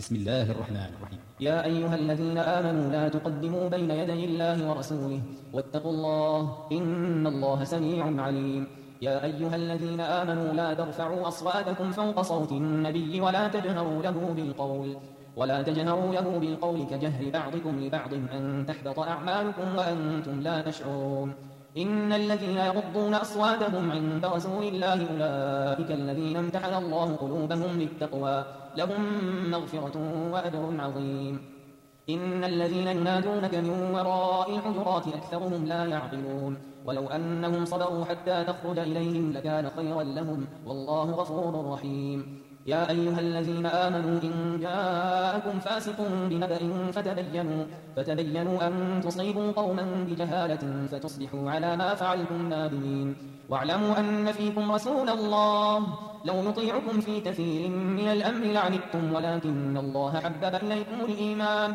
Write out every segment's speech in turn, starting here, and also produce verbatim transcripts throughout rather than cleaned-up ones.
بسم الله الرحمن الرحيم. يا أيها الذين آمنوا لا تقدموا بين يدي الله ورسوله واتقوا الله إن الله سميع عليم. يا أيها الذين آمنوا لا ترفعوا أصواتكم فوق صوت النبي ولا تجهروا له بالقول ولا تجهروا له بالقول كجهر بعضكم لبعض أن تحبط أعمالكم وأنتم لا تشعرون. إن الذين يغضون أصواتهم عند رسول الله أولئك الذين امتحن الله قلوبهم للتقوى لهم مغفرة وأجر عظيم. إن الذين ينادونك من وراء الحجرات أكثرهم لا يعقلون. ولو أنهم صبروا حتى تخرج إليهم لكان خيرا لهم والله غفور رحيم. يا أيها الذين آمنوا إن جاءكم فاسق بنبأ فتبينوا, فتبينوا أن تصيبوا قوما بجهالة فتصبحوا على ما فعلتم نادمين. واعلموا أن فيكم رسول الله لو يطيعكم في كثير من الأمر لعنتم ولكن الله حبب إليكم الإيمان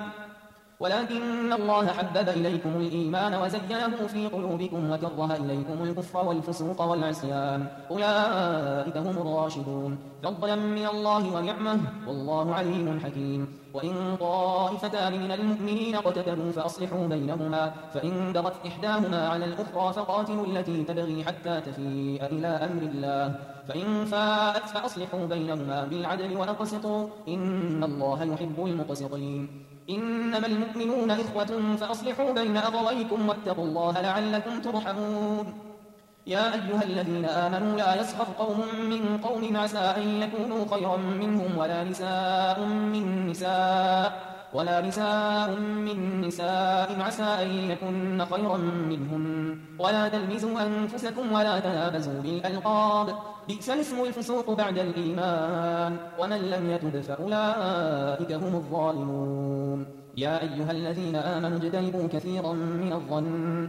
ولكن الله حبب إليكم الإيمان وزينه في قلوبكم وكره إليكم الكفر والفسوق والعصيان أولئك هم الراشدون فضلا من الله ونعمه والله عليم حكيم. وإن طائفتان من المؤمنين اقتتلوا فأصلحوا بينهما فإن بغت إحداهما على الأخرى فقاتلوا التي تبغي حتى تفيء إلى أمر الله فإن فاءت فأصلحوا بينهما بالعدل وأقسطوا إن الله يحب المقسطين. إنما المؤمنون إخوة فأصلحوا بين أخويكم واتقوا الله لعلكم ترحمون. يا أيها الذين آمنوا لا يسخر قوم من قوم عسى أن يكونوا خيرا منهم ولا نساء من نساء ولا نساء من نساء عسى أن يكن خيرا منهم ولا تلمزوا أنفسكم ولا تنابزوا بالألقاب بئس الاسم الفسوق بعد الإيمان ومن لم يتب فأولئك هم الظالمون. يا أيها الذين آمنوا اجتنبوا كثيرا من الظن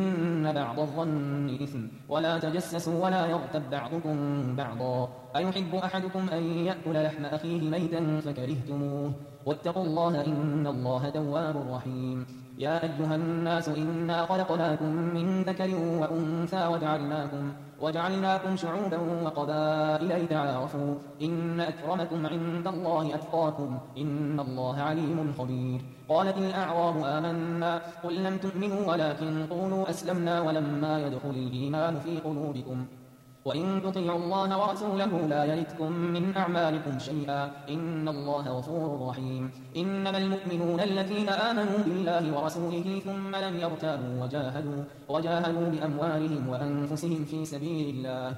إن بعض الظن إثم ولا تجسسوا ولا يغتب بعضكم بعضا أيحب أحدكم أن يأكل لحم أخيه ميتا فكرهتموه واتقوا الله إن الله تواب رحيم. يا أيها الناس إنا خلقناكم من ذكر وأنثى وجعلناكم, وجعلناكم شعوبا وقبائل لتعارفوا إن أكرمكم عند الله أتقاكم إن الله عليم خبير. قالت الأعراب آمنا قل لم تؤمنوا ولكن قولوا أسلمنا ولما يدخل الإيمان في قلوبكم وإن تطيعوا الله ورسوله لا يلتكم من أعمالكم شيئا إن الله غفور رحيم. إنما المؤمنون الذين آمنوا بالله ورسوله ثم لم يرتابوا وجاهدوا, وجاهدوا بأموالهم وأنفسهم في سبيل الله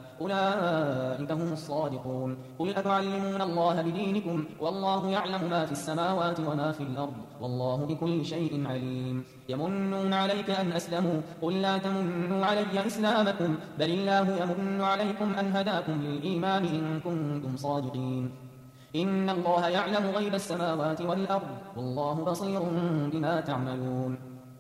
أولئك هم الصادقون. قل أتعلمون الله بدينكم والله يعلم ما في السماوات وما في الأرض والله بكل شيء عليم. يمنون عليك أن أسلموا قل لا تمنوا علي إسلامكم بل الله يمن عليكم أن هداكم للإيمان إن كنتم صادقين. إن الله يعلم غيب السماوات والأرض والله بصير بما تعملون.